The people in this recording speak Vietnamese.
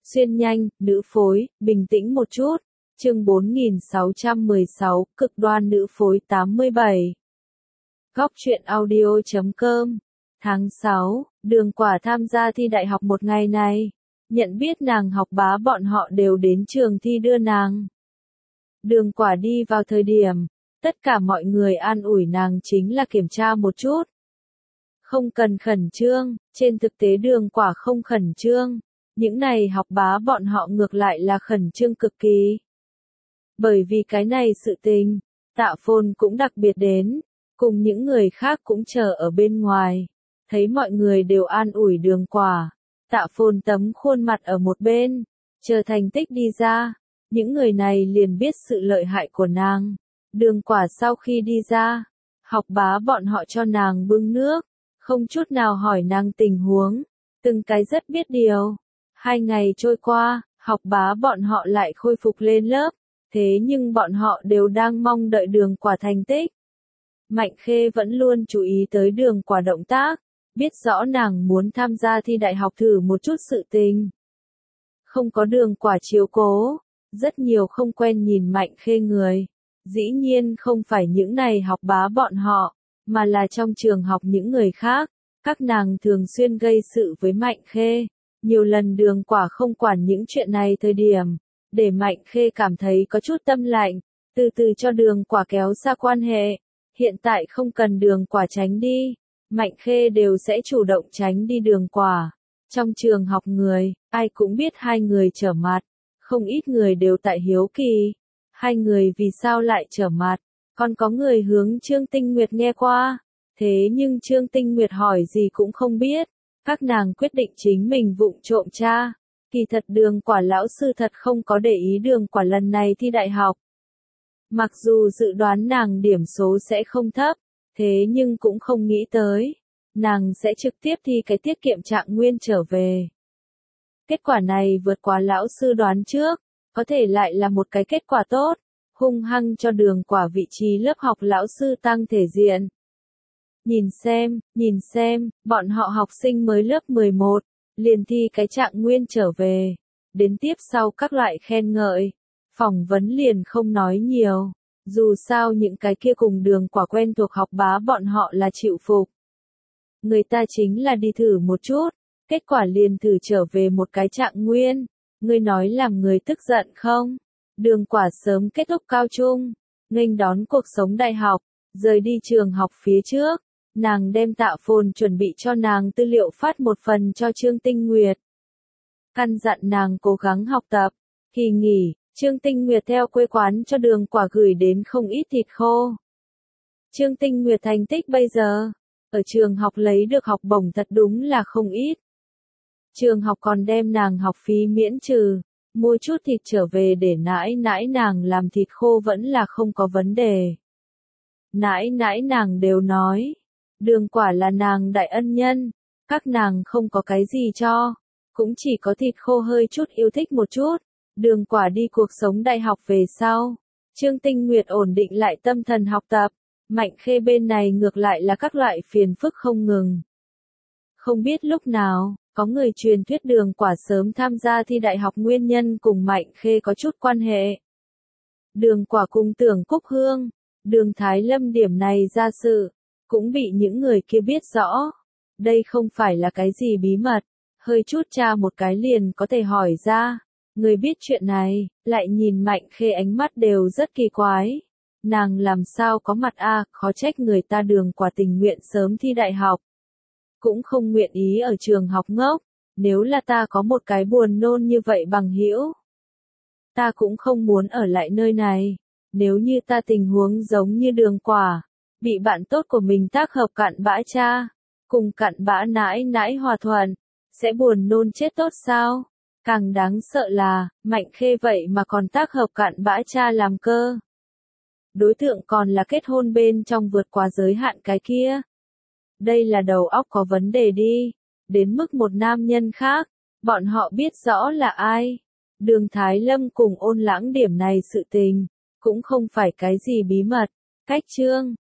Xuyên nhanh, nữ phối, bình tĩnh một chút. Chương 4616, cực đoan nữ phối 87. Góc truyện audio.com. Tháng 6, Đường Quả tham gia thi đại học một ngày này. Nhận biết nàng học bá bọn họ đều đến trường thi đưa nàng. Đường Quả đi vào thời điểm, tất cả mọi người an ủi nàng chính là kiểm tra một chút. Không cần khẩn trương, trên thực tế Đường Quả không khẩn trương. Những này học bá bọn họ ngược lại là khẩn trương cực kỳ. Bởi vì cái này sự tình, Tạ Phồn cũng đặc biệt đến, cùng những người khác cũng chờ ở bên ngoài. Thấy mọi người đều an ủi Đường Quả, Tạ Phồn tấm khuôn mặt ở một bên, chờ thành tích đi ra, những người này liền biết sự lợi hại của nàng. Đường Quả sau khi đi ra, học bá bọn họ cho nàng bưng nước, không chút nào hỏi nàng tình huống, từng cái rất biết điều. 2 ngày trôi qua, học bá bọn họ lại khôi phục lên lớp, thế nhưng bọn họ đều đang mong đợi Đường Quả thành tích. Mạnh Khê vẫn luôn chú ý tới Đường Quả động tác, biết rõ nàng muốn tham gia thi đại học thử một chút sự tình. Không có Đường Quả chiếu cố, rất nhiều không quen nhìn Mạnh Khê người. Dĩ nhiên không phải những này học bá bọn họ, mà là trong trường học những người khác, các nàng thường xuyên gây sự với Mạnh Khê. Nhiều lần Đường Quả không quản những chuyện này thời điểm, để Mạnh Khê cảm thấy có chút tâm lạnh, từ từ cho Đường Quả kéo xa quan hệ. Hiện tại không cần Đường Quả tránh đi, Mạnh Khê đều sẽ chủ động tránh đi Đường Quả. Trong trường học người, ai cũng biết hai người trở mặt, không ít người đều tại hiếu kỳ. Hai người vì sao lại trở mặt, còn có người hướng Trương Tinh Nguyệt nghe qua. Thế nhưng Trương Tinh Nguyệt hỏi gì cũng không biết. Các nàng quyết định chính mình vụng trộm tra. Kỳ thật Đường Quả lão sư thật không có để ý Đường Quả lần này thi đại học. Mặc dù dự đoán nàng điểm số sẽ không thấp, thế nhưng cũng không nghĩ tới. Nàng sẽ trực tiếp thi cái tiết kiệm trạng nguyên trở về. Kết quả này vượt quá lão sư đoán trước, có thể lại là một cái kết quả tốt, hung hăng cho Đường Quả vị trí lớp học lão sư tăng thể diện. Nhìn xem, bọn họ học sinh mới lớp 11, liền thi cái trạng nguyên trở về. Đến tiếp sau các loại khen ngợi, phỏng vấn liền không nói nhiều. Dù sao những cái kia cùng Đường Quả quen thuộc học bá bọn họ là chịu phục. Người ta chính là đi thử một chút, kết quả liền thử trở về một cái trạng nguyên. Ngươi nói làm người tức giận không? Đường Quả sớm kết thúc cao trung, nghênh đón cuộc sống đại học, rời đi trường học phía trước. Nàng đem Tạ Phồn chuẩn bị cho nàng tư liệu phát một phần cho Trương Tinh Nguyệt. Căn dặn nàng cố gắng học tập. Kỳ nghỉ, Trương Tinh Nguyệt theo quê quán cho Đường Quả gửi đến không ít thịt khô. Trương Tinh Nguyệt thành tích bây giờ, ở trường học lấy được học bổng thật đúng là không ít. Trường học còn đem nàng học phí miễn trừ, mua chút thịt trở về để nãi nãi nàng làm thịt khô vẫn là không có vấn đề. Nãi nãi nàng đều nói, Đường Quả là nàng đại ân nhân, các nàng không có cái gì cho, cũng chỉ có thịt khô hơi chút yêu thích một chút. Đường Quả đi cuộc sống đại học về sau, Trương Tinh Nguyệt ổn định lại tâm thần học tập, Mạnh Khê bên này ngược lại là các loại phiền phức không ngừng. Không biết lúc nào, có người truyền thuyết Đường Quả sớm tham gia thi đại học nguyên nhân cùng Mạnh Khê có chút quan hệ. Đường Quả cùng Tưởng Cúc Hương, Đường Thái Lâm điểm này ra sự, cũng bị những người kia biết rõ. Đây không phải là cái gì bí mật, hơi chút tra một cái liền có thể hỏi ra. Người biết chuyện này, lại nhìn Mạnh Khê ánh mắt đều rất kỳ quái. Nàng làm sao có mặt khó trách người ta Đường Quả tình nguyện sớm thi đại học. Cũng không nguyện ý ở trường học ngốc, nếu là ta có một cái buồn nôn như vậy bằng hữu, ta cũng không muốn ở lại nơi này. Nếu như ta tình huống giống như Đường Quả, bị bạn tốt của mình tác hợp cặn bã cha, cùng cặn bã nãi nãi hòa thuận, sẽ buồn nôn chết tốt sao? Càng đáng sợ là, Mạnh Khê vậy mà còn tác hợp cặn bã cha làm cơ. Đối tượng còn là kết hôn bên trong vượt quá giới hạn cái kia. Đây là đầu óc có vấn đề đi, đến mức một nam nhân khác, bọn họ biết rõ là ai. Đường Thái Lâm cùng Ôn Lãng điểm này sự tình, cũng không phải cái gì bí mật. Cách chương